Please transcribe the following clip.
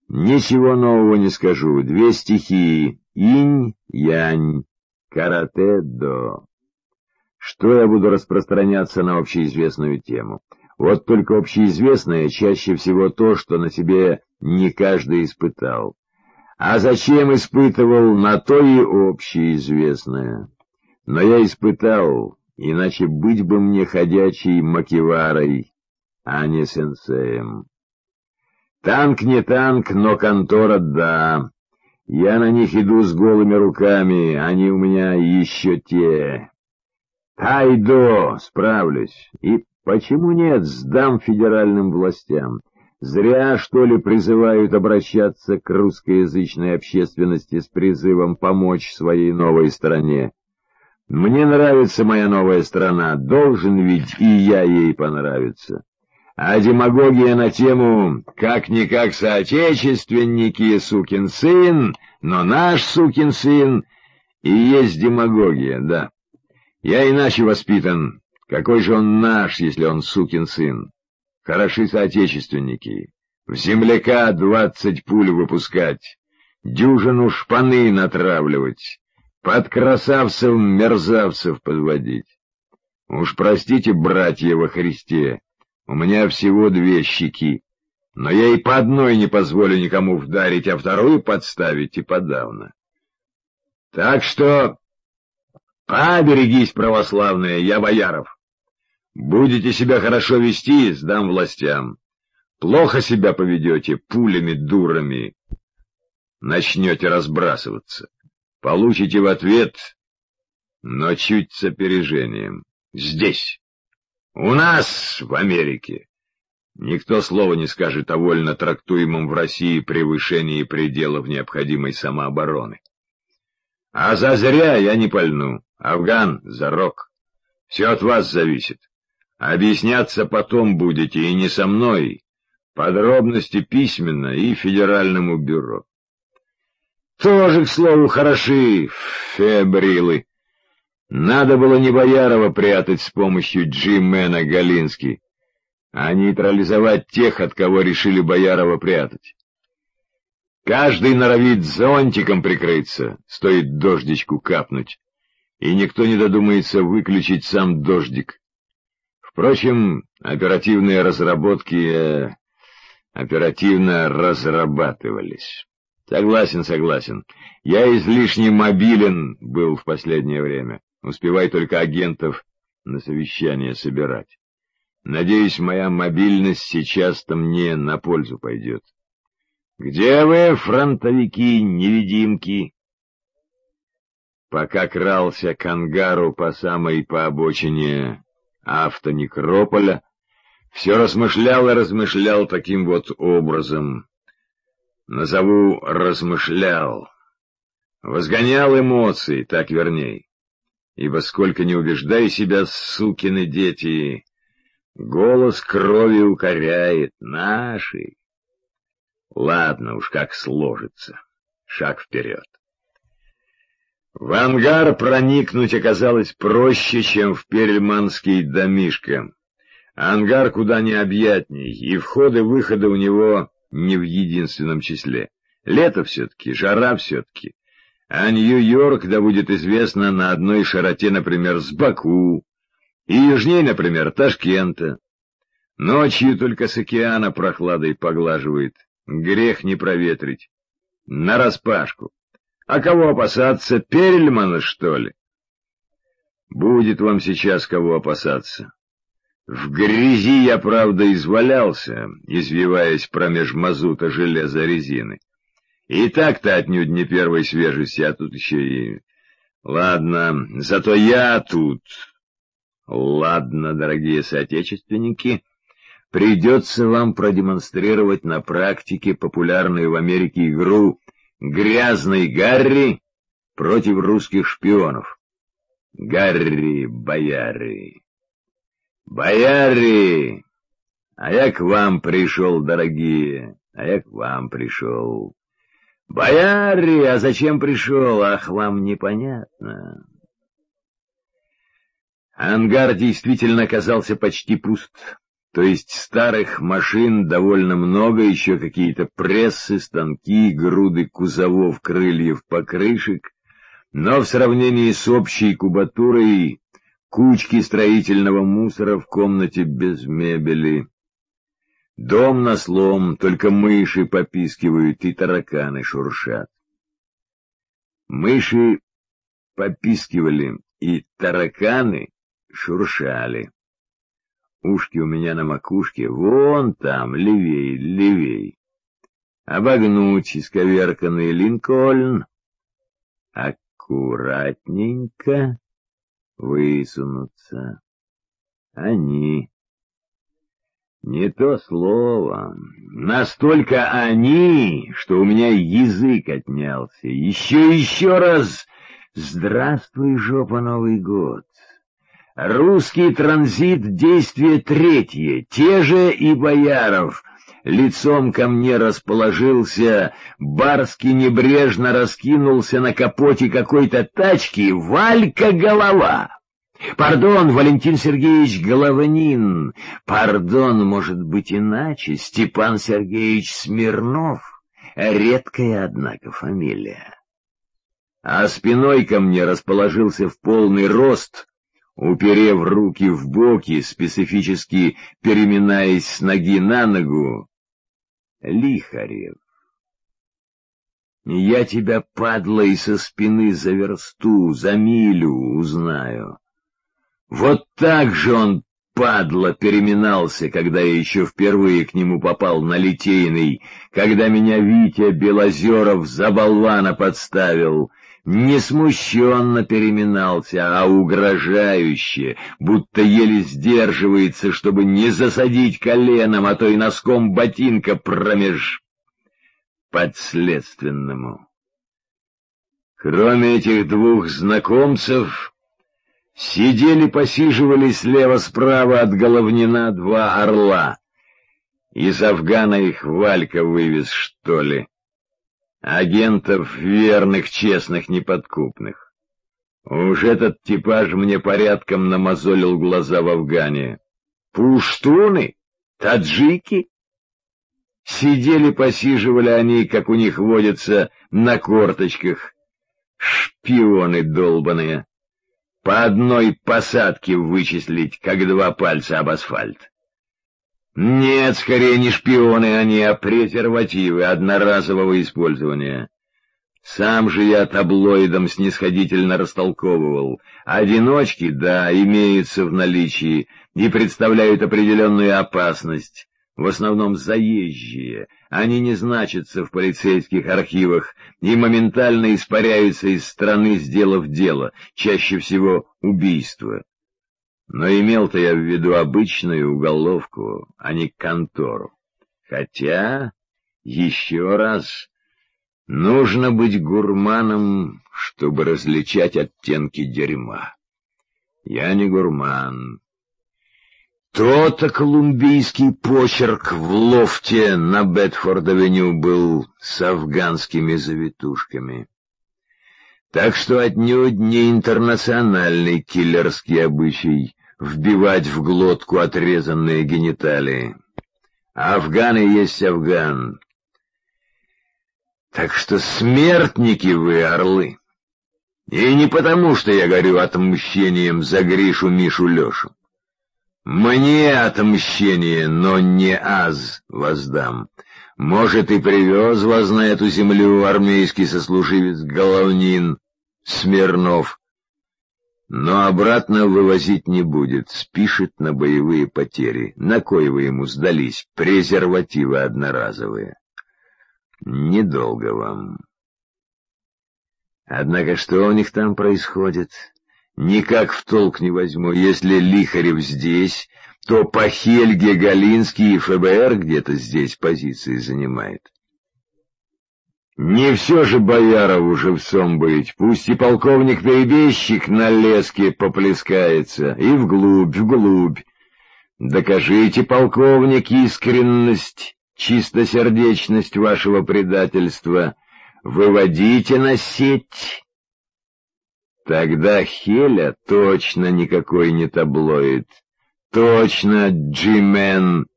Ничего нового не скажу. Две стихии: инь-янь, карате-до. Что я буду распространяться на общеизвестную тему? Вот только общеизвестное чаще всего то, что на себе не каждый испытал. А зачем испытывал, на то и общеизвестное. Но я испытал, иначе быть бы мне ходячей макеварой, а не сенсеем. Танк не танк, но контора — да. Я на них иду с голыми руками, они у меня еще те. Тайдо, справлюсь. И почему нет, сдам федеральным властям. Зря, что ли, призывают обращаться к русскоязычной общественности с призывом помочь своей новой стране. Мне нравится моя новая страна, должен ведь и я ей понравиться. А демагогия на тему «как-никак соотечественники, сукин сын, но наш сукин сын» и есть демагогия, да. Я иначе воспитан. Какой же он наш, если он сукин сын? Хороши соотечественники. В земляка 20 пуль выпускать, дюжину шпаны натравливать, под красавцев-мерзавцев подводить. Уж простите, братья во Христе, у меня всего 2 щеки, но я и по одной не позволю никому вдарить, а вторую подставить и подавно. Так что поберегись, православные, я Бояров. Будете себя хорошо вести, сдам властям. Плохо себя поведете, пулями-дурами начнете разбрасываться. Получите в ответ, но чуть с опережением. Здесь, у нас, в Америке, никто слова не скажет о вольно трактуемом в России превышении пределов необходимой самообороны. А зазря я не пальну. Афган, зарок. Все от вас зависит. Объясняться потом будете, и не со мной. Подробности письменно и Федеральному бюро. Тоже, к слову, хороши фебрилы. Надо было не Боярова прятать с помощью Джимена Галински, а нейтрализовать тех, от кого решили Боярова прятать. Каждый норовит зонтиком прикрыться, стоит дождичку капнуть, и никто не додумается выключить сам дождик. Впрочем, оперативные разработки оперативно разрабатывались. Согласен. Я излишне мобилен был в последнее время. Успевай только агентов на совещание собирать. Надеюсь, моя мобильность сейчас-то мне на пользу пойдет. Где вы, фронтовики-невидимки? Пока крался к ангару по обочине автонекрополя, все размышлял и размышлял таким вот образом. Назову размышлял. Возгонял эмоции, так верней. Ибо сколько не убеждай себя, сукины дети, голос крови укоряет наши. Ладно уж, как сложится. Шаг вперед. В ангар проникнуть оказалось проще, чем в перельманский домишко. Ангар куда необъятней, и входы-выходы у него не в единственном числе. Лето все-таки, жара все-таки. А Нью-Йорк, да будет известно, на одной широте, например, с Баку, и южней, например, Ташкента. Ночью только с океана прохладой поглаживает, грех не проветрить. Нараспашку. А кого опасаться, Перельмана, что ли? Будет вам сейчас кого опасаться. В грязи я, правда, извалялся, извиваясь промеж мазута, железа, резины. И так-то отнюдь не первой свежести, а тут еще и... Ладно, зато я тут. Ладно, дорогие соотечественники, придется вам продемонстрировать на практике популярную в Америке игру «Грязный Гарри против русских шпионов». Гарри-бояры. Бояре! А я к вам пришел, дорогие, а я к вам пришел. Бояре, а зачем пришел? Ах, вам непонятно. Ангар действительно оказался почти пуст. То есть старых машин довольно много, еще какие-то прессы, станки, груды кузовов, крыльев, покрышек, но в сравнении с общей кубатурой кучки строительного мусора в комнате без мебели. Дом на слом, только мыши попискивают и тараканы шуршат. Мыши попискивали, и тараканы шуршали. Ушки у меня на макушке, вон там, левей, левей. Обогнуть исковерканный Линкольн, аккуратненько высунуться. Они. Не то слово. Настолько они, что у меня язык отнялся. Еще раз. Здравствуй, жопа, Новый год. Русский транзит, действие третье. Те же и Бояров. Лицом ко мне расположился, барски небрежно раскинулся на капоте какой-то тачки Валька Голова. Пардон, Валентин Сергеевич Голованин. Пардон, может быть иначе, Степан Сергеевич Смирнов. Редкая, однако, фамилия. А спиной ко мне расположился в полный рост, уперев руки в боки, специфически переминаясь с ноги на ногу, Лихарев. Я тебя, падла, и со спины за версту, за милю узнаю. Вот так же он, падла, переминался, когда я еще впервые к нему попал на Литейный, когда меня Витя Белозеров за болвана подставил. Не смущенно переминался, а угрожающе, будто еле сдерживается, чтобы не засадить коленом, а то и носком ботинка промеж подследственному. Кроме этих двух знакомцев, сидели-посиживали слева-справа от Головнина два орла. Из Афгана их Валька вывез, что ли. Агентов верных, честных, неподкупных. Уж этот типаж мне порядком намазолил глаза в Афгане. Пуштуны? Таджики? Сидели-посиживали они, как у них водится, на корточках. Шпионы долбаные. По одной посадке вычислить, как два пальца об асфальт. Нет, скорее не шпионы они, а презервативы одноразового использования. Сам же я таблоидом снисходительно растолковывал. Одиночки, да, имеются в наличии и представляют определенную опасность. В основном заезжие. Они не значатся в полицейских архивах и моментально испаряются из страны, сделав дело, чаще всего убийство. Но имел-то я в виду обычную уголовку, а не контору. Хотя, еще раз, нужно быть гурманом, чтобы различать оттенки дерьма. Я не гурман. То-то колумбийский почерк в лофте на Бетфорд-авеню был с афганскими завитушками. Так что отнюдь не интернациональный киллерский обычай вбивать в глотку отрезанные гениталии. Афганы есть афган. Так что смертники вы, орлы. И не потому, что я горю отмщением за Гришу, Мишу, Лешу. Мне отмщение, но не аз воздам. Может, и привез вас на эту землю армейский сослуживец Головнин, Смирнов, но обратно вывозить не будет, спишет на боевые потери. На кой вы ему сдались? Презервативы одноразовые. Недолго вам. Однако что у них там происходит? Никак в толк не возьму. Если Лихарев здесь, то по Хельге Галинский и ФБР где-то здесь позиции занимает. Не все же Боярову живцом быть, пусть и полковник-перебежчик на леске поплескается, и вглубь, вглубь. Докажите, полковник, искренность, чистосердечность вашего предательства, выводите на сеть. Тогда Хеля точно никакой не таблоид, точно, Джимен.